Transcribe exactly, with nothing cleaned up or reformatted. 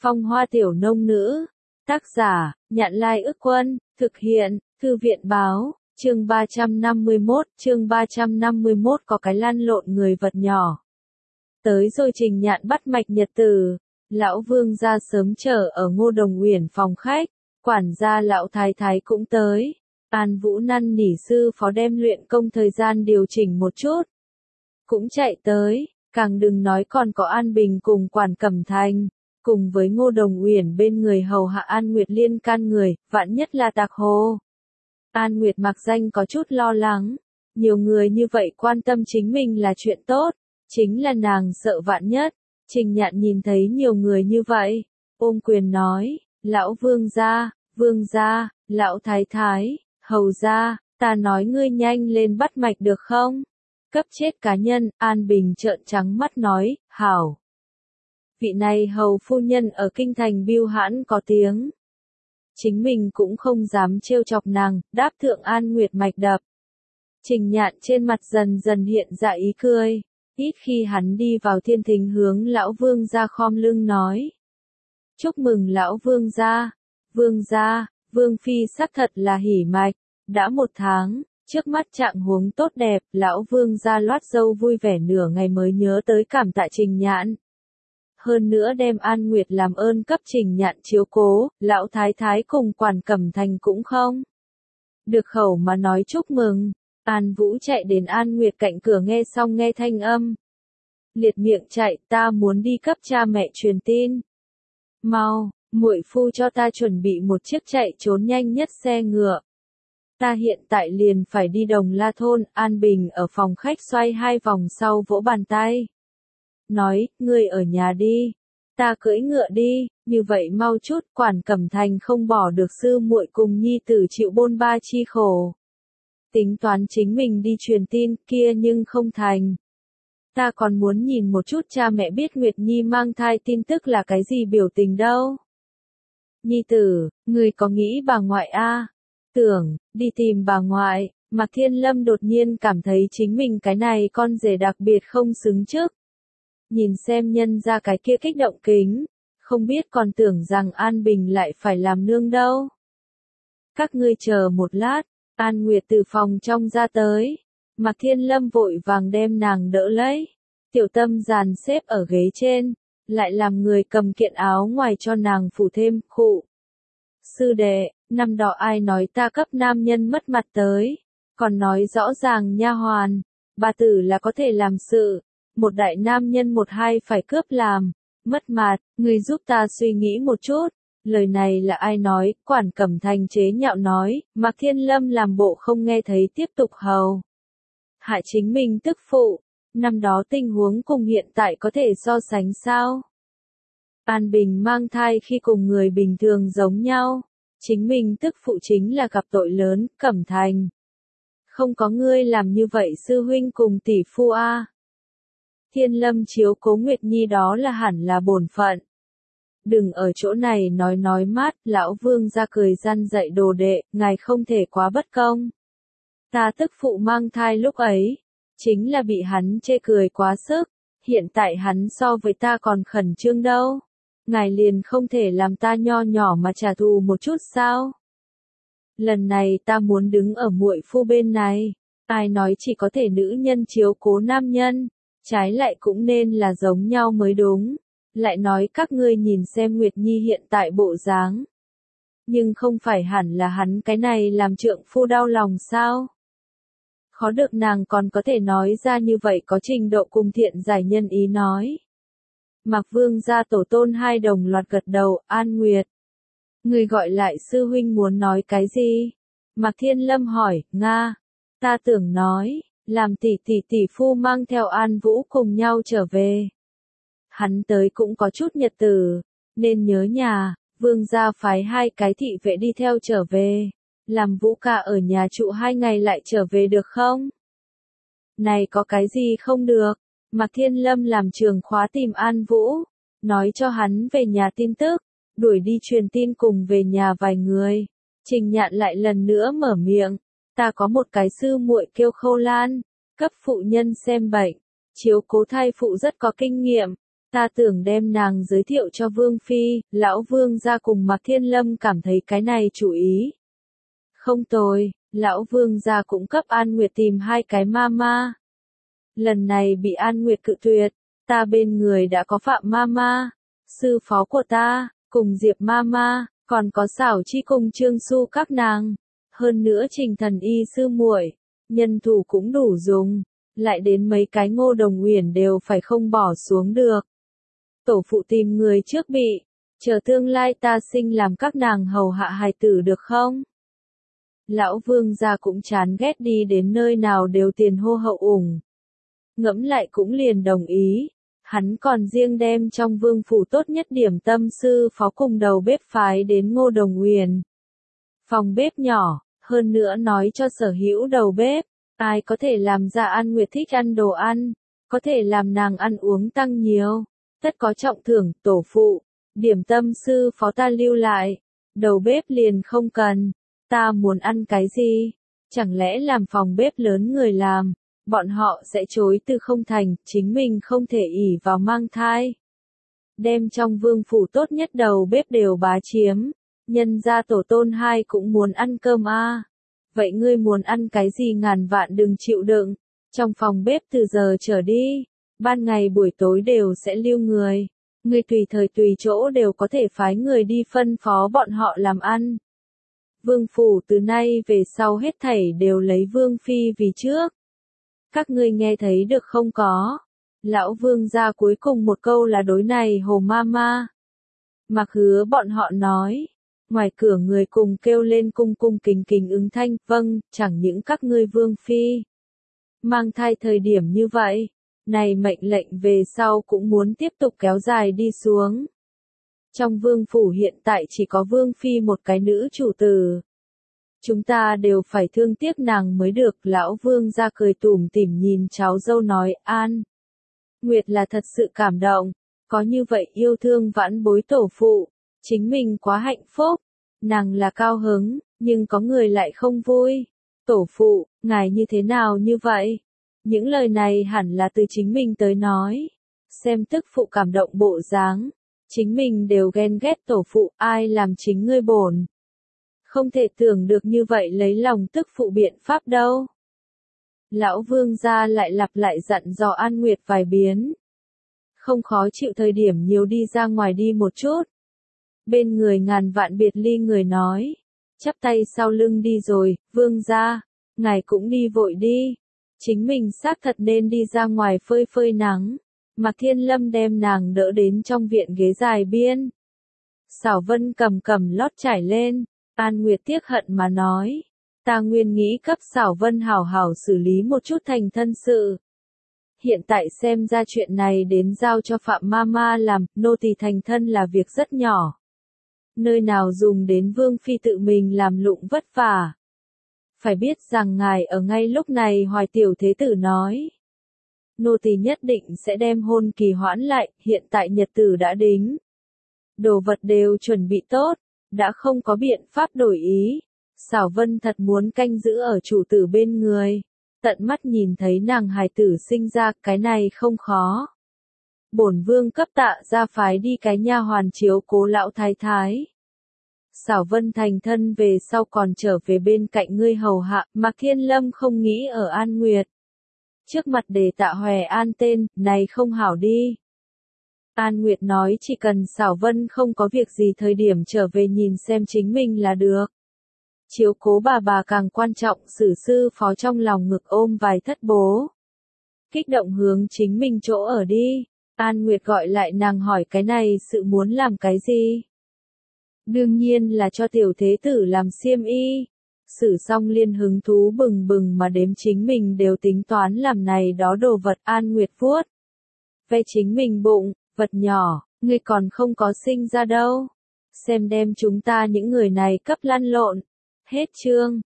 Phong hoa tiểu nông nữ. Tác giả, Nhạn Lai Ức Quân, thực hiện, Thư viện Báo, chương ba trăm năm mươi mốt, chương ba trăm năm mươi mốt có cái lăn lộn người vật nhỏ. Tới rồi Trình Nhạn bắt mạch nhật tử, lão Vương gia sớm chờ ở Ngô Đồng Uyển phòng khách, quản gia lão thái thái cũng tới. An Vũ năn nỉ sư phó đem luyện công thời gian điều chỉnh một chút. Cũng chạy tới, càng đừng nói còn có An Bình cùng Quản Cẩm Thành, cùng với Ngô Đồng Uyển bên người hầu hạ An Nguyệt liên can người, vạn nhất là tạc hồ. An Nguyệt mặc danh có chút lo lắng, nhiều người như vậy quan tâm chính mình là chuyện tốt, chính là nàng sợ vạn nhất. Trình Nhạn nhìn thấy nhiều người như vậy, ôm quyền nói, lão Vương gia, Vương gia, lão thái thái, hầu gia, ta nói ngươi nhanh lên bắt mạch được không? Cấp chết cá nhân, An Bình trợn trắng mắt nói, hảo. Vị này hầu phu nhân ở kinh thành Bưu Hãn có tiếng. Chính mình cũng không dám trêu chọc nàng, đáp thượng An Nguyệt mạch đập. Trình Nhạn trên mặt dần dần hiện ra ý cười, ít khi hắn đi vào thiên thính hướng lão Vương gia khom lưng nói. Chúc mừng lão Vương gia, Vương gia, Vương phi xác thật là hỉ mạch, đã một tháng. Trước mắt trạng huống tốt đẹp, lão Vương gia loát dâu vui vẻ nửa ngày mới nhớ tới cảm tạ Trình Nhạn. Hơn nữa đem An Nguyệt làm ơn cấp Trình Nhạn chiếu cố, lão thái thái cùng Quản Cẩm Thành cũng không được khẩu mà nói chúc mừng. An Vũ chạy đến An Nguyệt cạnh cửa nghe xong nghe thanh âm. Liệt miệng chạy, ta muốn đi cấp cha mẹ truyền tin. Mau, muội phu cho ta chuẩn bị một chiếc chạy trốn nhanh nhất xe ngựa. Ta hiện tại liền phải đi Đồng La thôn. An Bình ở phòng khách xoay hai vòng sau vỗ bàn tay. Nói, ngươi ở nhà đi. Ta cưỡi ngựa đi, như vậy mau chút. Quản Cẩm Thành không bỏ được sư muội cùng nhi tử chịu bôn ba chi khổ. Tính toán chính mình đi truyền tin kia nhưng không thành. Ta còn muốn nhìn một chút cha mẹ biết Nguyệt Nhi mang thai tin tức là cái gì biểu tình đâu. Nhi tử, ngươi có nghĩ bà ngoại a? À? Tưởng, đi tìm bà ngoại. Mạc Thiên Lâm đột nhiên cảm thấy chính mình cái này con rể đặc biệt không xứng trước. Nhìn xem nhân ra cái kia kích động kính, không biết còn tưởng rằng An Bình lại phải làm nương đâu. Các ngươi chờ một lát, An Nguyệt từ phòng trong ra tới. Mạc Thiên Lâm vội vàng đem nàng đỡ lấy. Tiểu Tâm dàn xếp ở ghế trên, lại làm người cầm kiện áo ngoài cho nàng phủ thêm, khụ. Sư đệ, năm đó ai nói ta cấp nam nhân mất mặt tới, còn nói rõ ràng nha hoàn, bà tử là có thể làm sự, một đại nam nhân một hai phải cướp làm, mất mặt, người giúp ta suy nghĩ một chút, lời này là ai nói, Quản Cẩm Thành chế nhạo nói, Mạc Thiên Lâm làm bộ không nghe thấy tiếp tục hầu. Hại chính mình tức phụ, năm đó tình huống cùng hiện tại có thể so sánh sao? An Bình mang thai khi cùng người bình thường giống nhau, chính mình tức phụ chính là gặp tội lớn, Cẩm Thành. Không có ngươi làm như vậy sư huynh cùng tỷ phu a. Thiên Lâm chiếu cố Nguyệt Nhi đó là hẳn là bổn phận. Đừng ở chỗ này nói nói mát, lão Vương ra cười răn dạy đồ đệ, ngài không thể quá bất công. Ta tức phụ mang thai lúc ấy, chính là bị hắn chê cười quá sức, hiện tại hắn so với ta còn khẩn trương đâu. Ngài liền không thể làm ta nho nhỏ mà trả thù một chút sao? Lần này ta muốn đứng ở muội phu bên này, ai nói chỉ có thể nữ nhân chiếu cố nam nhân, trái lại cũng nên là giống nhau mới đúng. Lại nói các ngươi nhìn xem Nguyệt Nhi hiện tại bộ dáng. Nhưng không phải hẳn là hắn cái này làm trượng phu đau lòng sao? Khó được nàng còn có thể nói ra như vậy có trình độ cùng thiện giải nhân ý nói. Mạc Vương gia tổ tôn hai đồng loạt gật đầu, An Nguyệt. Người gọi lại sư huynh muốn nói cái gì? Mạc Thiên Lâm hỏi, Nga. Ta tưởng nói, làm tỷ tỷ tỷ phu mang theo An Vũ cùng nhau trở về. Hắn tới cũng có chút nhật tử, nên nhớ nhà, Vương gia phái hai cái thị vệ đi theo trở về. Làm Vũ ca ở nhà trụ hai ngày lại trở về được không? Này có cái gì không được? Mạc Thiên Lâm làm trường khóa tìm An Vũ, nói cho hắn về nhà tin tức, đuổi đi truyền tin cùng về nhà vài người. Trình Nhạn lại lần nữa mở miệng, ta có một cái sư muội kêu Khâu Lan, cấp phụ nhân xem bệnh, chiếu cố thai phụ rất có kinh nghiệm, Ta tưởng đem nàng giới thiệu cho Vương Phi, lão Vương gia cùng Mạc Thiên Lâm cảm thấy cái này chủ ý. Không tồi, lão Vương gia cũng cấp An Nguyệt tìm hai cái mama. Lần này bị An Nguyệt cự tuyệt, ta bên người đã có Phạm mama, sư phó của ta, cùng Diệp mama, còn có Xảo Chi cùng Trương Xu các nàng. Hơn nữa Trình Thần Y sư muội, nhân thủ cũng đủ dùng, lại đến mấy cái Ngô Đồng Uyển đều phải không bỏ xuống được. Tổ phụ tìm người trước bị, chờ tương lai ta sinh làm các nàng hầu hạ hài tử được không? Lão Vương gia cũng chán ghét đi đến nơi nào đều tiền hô hậu ủng. Ngẫm lại cũng liền đồng ý, hắn còn riêng đem trong vương phủ tốt nhất điểm tâm sư phó cùng đầu bếp phái đến Ngô Đồng Uyển. Phòng bếp nhỏ, hơn nữa nói cho sở hữu đầu bếp, ai có thể làm ra An Nguyệt thích ăn đồ ăn, có thể làm nàng ăn uống tăng nhiều, tất có trọng thưởng. Tổ phụ, điểm tâm sư phó ta lưu lại, đầu bếp liền không cần, ta muốn ăn cái gì? Chẳng lẽ làm phòng bếp lớn người làm, bọn họ sẽ chối từ không thành, chính mình không thể ỷ vào mang thai. Đem trong vương phủ tốt nhất đầu bếp đều bá chiếm, nhân gia tổ tôn hai cũng muốn ăn cơm a. À. Vậy ngươi muốn ăn cái gì ngàn vạn đừng chịu đựng, trong phòng bếp từ giờ trở đi, ban ngày buổi tối đều sẽ lưu người, ngươi tùy thời tùy chỗ đều có thể phái người đi phân phó bọn họ làm ăn. Vương phủ từ nay về sau hết thảy đều lấy Vương Phi vì trước. Các ngươi nghe thấy được không có? Lão Vương gia cuối cùng một câu là đối này Hồ Mama. Mặc Hứa bọn họ nói. Ngoài cửa người cùng kêu lên cung cung kính kính ứng thanh, vâng, chẳng những các ngươi Vương Phi. Mang thai thời điểm như vậy, này mệnh lệnh về sau cũng muốn tiếp tục kéo dài đi xuống. Trong vương phủ hiện tại chỉ có Vương Phi một cái nữ chủ tử. Chúng ta đều phải thương tiếc nàng mới được. Lão Vương ra cười tủm tỉm nhìn cháu dâu nói, An Nguyệt là thật sự cảm động, có như vậy yêu thương vãn bối tổ phụ, chính mình quá hạnh phúc. Nàng là cao hứng, nhưng có người lại không vui. Tổ phụ, ngài như thế nào như vậy? Những lời này hẳn là từ chính mình tới nói. Xem tức phụ cảm động bộ dáng, chính mình đều ghen ghét tổ phụ, ai làm chính ngươi bổn. Không thể tưởng được như vậy lấy lòng tức phụ biện pháp đâu. Lão Vương gia lại lặp lại dặn dò An Nguyệt vài biến. Không khó chịu thời điểm nhiều đi ra ngoài đi một chút. Bên người ngàn vạn biệt ly người nói, chắp tay sau lưng đi rồi, Vương gia, ngài cũng đi vội đi. Chính mình xác thật nên đi ra ngoài phơi phơi nắng. Mạc Thiên Lâm đem nàng đỡ đến trong viện ghế dài biên. Xảo Vân cầm cầm lót trải lên. An Nguyệt tiếc hận mà nói, ta nguyên nghĩ cấp Xảo Vân hảo hảo xử lý một chút thành thân sự. Hiện tại xem ra chuyện này đến giao cho Phạm Mama làm, nô tỳ thành thân là việc rất nhỏ. Nơi nào dùng đến Vương Phi tự mình làm lụng vất vả. Phải biết rằng ngài ở ngay lúc này Hoài Tiểu Thế Tử nói. Nô tỳ nhất định sẽ đem hôn kỳ hoãn lại, hiện tại nhật tử đã đính. Đồ vật đều chuẩn bị tốt. Đã không có biện pháp đổi ý. Xảo Vân thật muốn canh giữ ở chủ tử bên người. Tận mắt nhìn thấy nàng hài tử sinh ra, cái này không khó. Bổn vương cấp tạ ra phái đi cái nha hoàn chiếu cố lão thái thái. Xảo Vân thành thân về sau còn trở về bên cạnh ngươi hầu hạ, Mạc Thiên Lâm không nghĩ ở An Nguyệt. Trước mặt để tạ Hòe An tên, này không hảo đi. An Nguyệt nói chỉ cần Xảo Vân không có việc gì thời điểm trở về nhìn xem chính mình là được. Chiếu cố bà bà càng quan trọng, Sử sư phó trong lòng ngực ôm vài thất bố. Kích động hướng chính mình chỗ ở đi. An Nguyệt gọi lại nàng hỏi cái này sự muốn làm cái gì? Đương nhiên là cho tiểu thế tử làm xiêm y. Sử song liên hứng thú bừng bừng mà đếm chính mình đều tính toán làm này đó đồ vật. An Nguyệt vuốt ve chính mình bụng. Vật nhỏ, ngươi còn không có sinh ra đâu. Xem đem chúng ta những người này cấp lăn lộn. Hết chương.